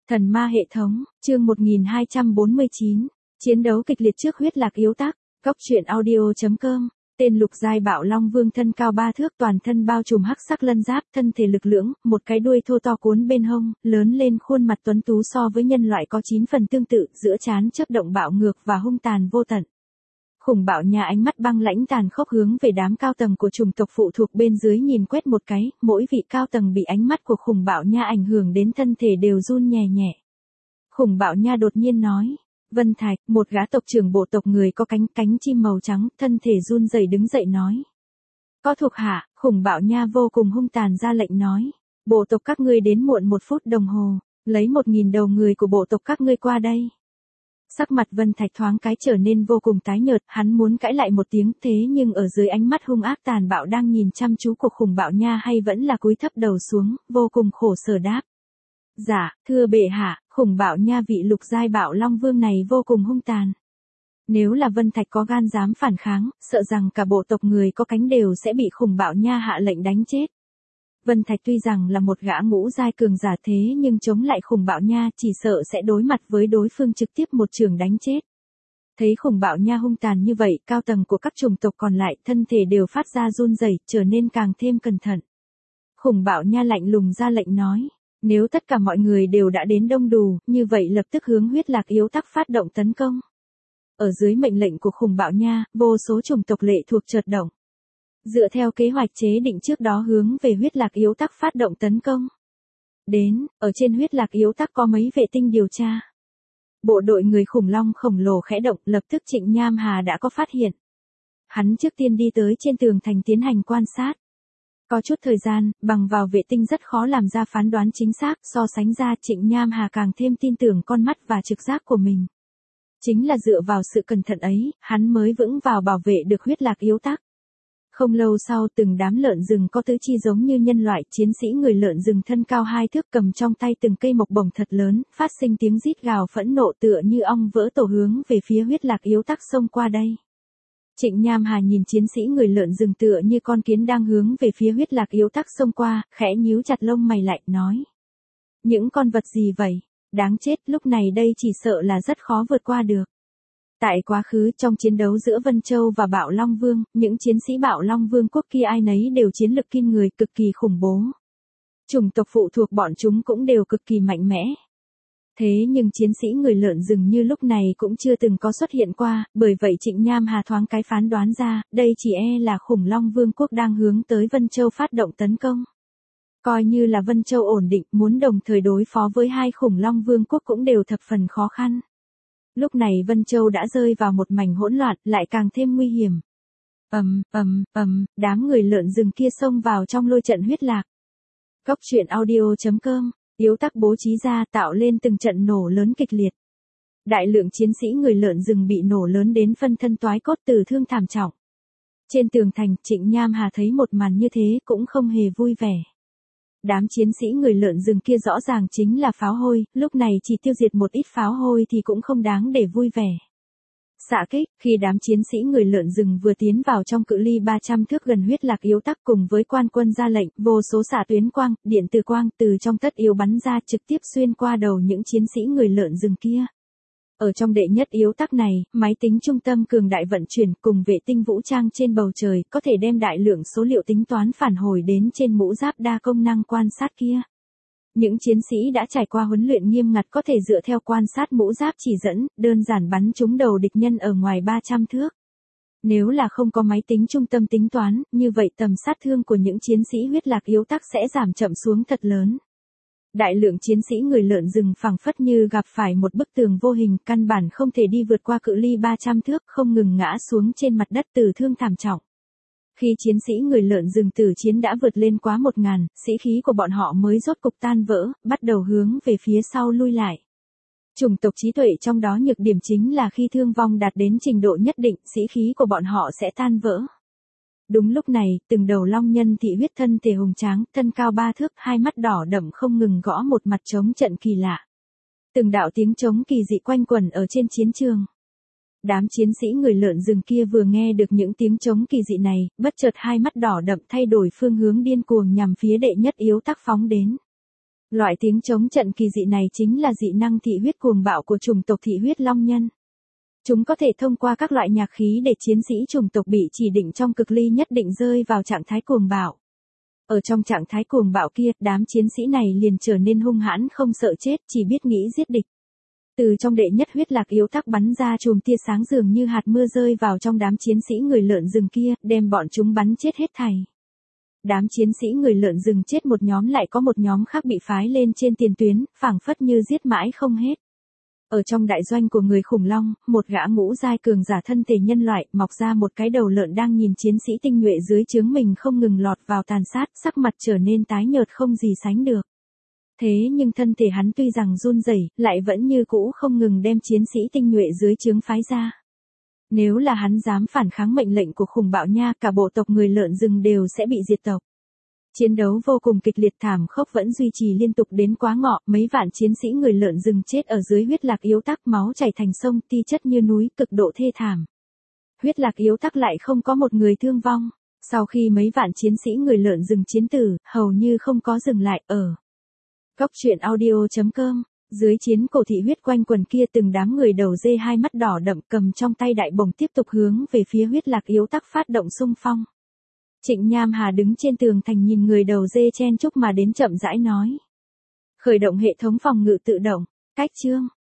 Thần ma hệ thống, chương 1249, chiến đấu kịch liệt trước huyết lạc yếu tắc, góc truyện audio.com, tên Lục Giai Bạo Long Vương thân cao 3 thước toàn thân bao trùm hắc sắc lân giáp, thân thể lực lưỡng, một cái đuôi thô to cuốn bên hông, lớn lên khuôn mặt tuấn tú so với nhân loại có 9 phần tương tự, giữa trán chớp động bạo ngược và hung tàn vô tận. Khủng Bạo Nha ánh mắt băng lãnh tàn khốc hướng về đám cao tầng của chủng tộc phụ thuộc bên dưới nhìn quét một cái, mỗi vị cao tầng bị ánh mắt của Khủng Bạo Nha ảnh hưởng đến thân thể đều run nhẹ nhẹ. Khủng Bạo Nha đột nhiên nói, Vân Thạch, một gã tộc trưởng bộ tộc người có cánh chim màu trắng, thân thể run rẩy đứng dậy nói. Có thuộc hạ, Khủng Bạo Nha vô cùng hung tàn ra lệnh nói, bộ tộc các ngươi đến muộn 1 phút đồng hồ, lấy 1000 đầu người của bộ tộc các ngươi qua đây. Sắc mặt Vân Thạch thoáng cái trở nên vô cùng tái nhợt, hắn muốn cãi lại một tiếng thế nhưng ở dưới ánh mắt hung ác tàn bạo đang nhìn chăm chú của Khủng Bạo Nha hay vẫn là cúi thấp đầu xuống, vô cùng khổ sở đáp. Dạ, thưa bệ hạ, Khủng Bạo Nha vị Lục Giai Bạo Long Vương này vô cùng hung tàn. Nếu là Vân Thạch có gan dám phản kháng, sợ rằng cả bộ tộc người có cánh đều sẽ bị Khủng Bạo Nha hạ lệnh đánh chết. Vân Thạch tuy rằng là một gã ngũ giai cường giả thế nhưng chống lại Khủng Bạo Nha chỉ sợ sẽ đối mặt với đối phương trực tiếp một trường đánh chết. Thấy Khủng Bạo Nha hung tàn như vậy, cao tầng của các chủng tộc còn lại thân thể đều phát ra run rẩy, trở nên càng thêm cẩn thận. Khủng Bạo Nha lạnh lùng ra lệnh nói, nếu tất cả mọi người đều đã đến đông đủ, như vậy lập tức hướng huyết lạc yếu tắc phát động tấn công. Ở dưới mệnh lệnh của Khủng Bạo Nha, vô số chủng tộc lệ thuộc chợt động. Dựa theo kế hoạch chế định trước đó hướng về huyết lạc yếu tắc phát động tấn công. Đến, ở trên huyết lạc yếu tắc có mấy vệ tinh điều tra. Bộ đội người khủng long khổng lồ khẽ động, lập tức Trịnh Nham Hà đã có phát hiện. Hắn trước tiên đi tới trên tường thành tiến hành quan sát. Có chút thời gian, bằng vào vệ tinh rất khó làm ra phán đoán chính xác, so sánh ra Trịnh Nham Hà càng thêm tin tưởng con mắt và trực giác của mình. Chính là dựa vào sự cẩn thận ấy, hắn mới vững vào bảo vệ được huyết lạc yếu tắc. Không lâu sau, từng đám lợn rừng có tứ chi giống như nhân loại, chiến sĩ người lợn rừng thân cao 2 thước cầm trong tay từng cây mộc bổng thật lớn, phát sinh tiếng rít gào phẫn nộ tựa như ong vỡ tổ hướng về phía huyết lạc yếu tắc xông qua đây. Trịnh Nham Hà nhìn chiến sĩ người lợn rừng tựa như con kiến đang hướng về phía huyết lạc yếu tắc xông qua, khẽ nhíu chặt lông mày lại, nói. Những con vật gì vậy? Đáng chết, lúc này đây chỉ sợ là rất khó vượt qua được. Tại quá khứ trong chiến đấu giữa Vân Châu và Bạo Long Vương, những chiến sĩ Bạo Long Vương quốc kia ai nấy đều chiến lực kinh người cực kỳ khủng bố. Chủng tộc phụ thuộc bọn chúng cũng đều cực kỳ mạnh mẽ. Thế nhưng chiến sĩ người lợn rừng như lúc này cũng chưa từng có xuất hiện qua, bởi vậy Trịnh Nham Hà thoáng cái phán đoán ra, đây chỉ là Khủng Long Vương quốc đang hướng tới Vân Châu phát động tấn công. Coi như là Vân Châu ổn định, muốn đồng thời đối phó với hai Khủng Long Vương quốc cũng đều thập phần khó khăn. Lúc này Vân Châu đã rơi vào một mảnh hỗn loạn, lại càng thêm nguy hiểm. Đám người lợn rừng kia xông vào trong lôi trận huyết lạc. Góc truyện audio.com, yếu tắc bố trí ra tạo lên từng trận nổ lớn kịch liệt. Đại lượng chiến sĩ người lợn rừng bị nổ lớn đến phân thân toái cốt, tử thương thảm trọng. Trên tường thành, Trịnh Nham Hà thấy một màn như thế cũng không hề vui vẻ. Đám chiến sĩ người lợn rừng kia rõ ràng chính là pháo hôi, lúc này chỉ tiêu diệt một ít pháo hôi thì cũng không đáng để vui vẻ. Xạ kích, khi đám chiến sĩ người lợn rừng vừa tiến vào trong cự ly 300 thước gần huyết lạc yếu tắc cùng với quan quân ra lệnh, vô số xạ tuyến quang, điện từ quang từ trong tất yếu bắn ra trực tiếp xuyên qua đầu những chiến sĩ người lợn rừng kia. Ở trong đệ nhất yếu tắc này, máy tính trung tâm cường đại vận chuyển cùng vệ tinh vũ trang trên bầu trời có thể đem đại lượng số liệu tính toán phản hồi đến trên mũ giáp đa công năng quan sát kia. Những chiến sĩ đã trải qua huấn luyện nghiêm ngặt có thể dựa theo quan sát mũ giáp chỉ dẫn, đơn giản bắn trúng đầu địch nhân ở ngoài 300 thước. Nếu là không có máy tính trung tâm tính toán, như vậy tầm sát thương của những chiến sĩ huyết lạc yếu tắc sẽ giảm chậm xuống thật lớn. Đại lượng chiến sĩ người lợn rừng phảng phất như gặp phải một bức tường vô hình, căn bản không thể đi vượt qua cự ly 300 thước, không ngừng ngã xuống trên mặt đất tử thương thảm trọng. Khi chiến sĩ người lợn rừng tử chiến đã vượt lên quá 1000, sĩ khí của bọn họ mới rốt cục tan vỡ, bắt đầu hướng về phía sau lui lại. Chủng tộc trí tuệ trong đó nhược điểm chính là khi thương vong đạt đến trình độ nhất định, sĩ khí của bọn họ sẽ tan vỡ. Đúng lúc này, từng đầu long nhân thị huyết thân thể hùng tráng, thân cao 3 thước, hai mắt đỏ đậm không ngừng gõ một mặt trống trận kỳ lạ. Từng đạo tiếng trống kỳ dị quanh quẩn ở trên chiến trường. Đám chiến sĩ người lợn rừng kia vừa nghe được những tiếng trống kỳ dị này, bất chợt hai mắt đỏ đậm thay đổi phương hướng điên cuồng nhằm phía đệ nhất yếu tắc phóng đến. Loại tiếng chống trận kỳ dị này chính là dị năng thị huyết cuồng bạo của chủng tộc thị huyết long nhân. Chúng có thể thông qua các loại nhạc khí để chiến sĩ chủng tộc bị chỉ định trong cực ly nhất định rơi vào trạng thái cuồng bạo. Ở trong trạng thái cuồng bạo kia, đám chiến sĩ này liền trở nên hung hãn không sợ chết, chỉ biết nghĩ giết địch. Từ trong đệ nhất huyết lạc yếu tắc bắn ra chùm tia sáng dường như hạt mưa rơi vào trong đám chiến sĩ người lợn rừng kia, đem bọn chúng bắn chết hết thảy. Đám chiến sĩ người lợn rừng chết một nhóm lại có một nhóm khác bị phái lên trên tiền tuyến, phảng phất như giết mãi không hết. Ở trong đại doanh của người khủng long, một gã ngũ giai cường giả thân thể nhân loại mọc ra một cái đầu lợn đang nhìn chiến sĩ tinh nhuệ dưới trướng mình không ngừng lọt vào tàn sát, sắc mặt trở nên tái nhợt không gì sánh được. Thế nhưng thân thể hắn tuy rằng run rẩy, lại vẫn như cũ không ngừng đem chiến sĩ tinh nhuệ dưới trướng phái ra. Nếu là hắn dám phản kháng mệnh lệnh của khủng bạo nha, cả bộ tộc người lợn rừng đều sẽ bị diệt tộc. Chiến đấu vô cùng kịch liệt thảm khốc vẫn duy trì liên tục đến quá ngọ, mấy vạn chiến sĩ người lợn rừng chết ở dưới huyết lạc yếu tắc, máu chảy thành sông, ti chất như núi, cực độ thê thảm. Huyết lạc yếu tắc lại không có một người thương vong. Sau khi mấy vạn chiến sĩ người lợn rừng chiến tử, hầu như không có dừng lại ở. Góc truyện audio.com, dưới chiến cổ thị huyết quanh quần kia từng đám người đầu dê hai mắt đỏ đậm cầm trong tay đại bổng tiếp tục hướng về phía huyết lạc yếu tắc phát động xung phong. Trịnh Nham Hà đứng trên tường thành nhìn người đầu dê chen chúc mà đến chậm rãi nói. Khởi động hệ thống phòng ngự tự động, cách chương.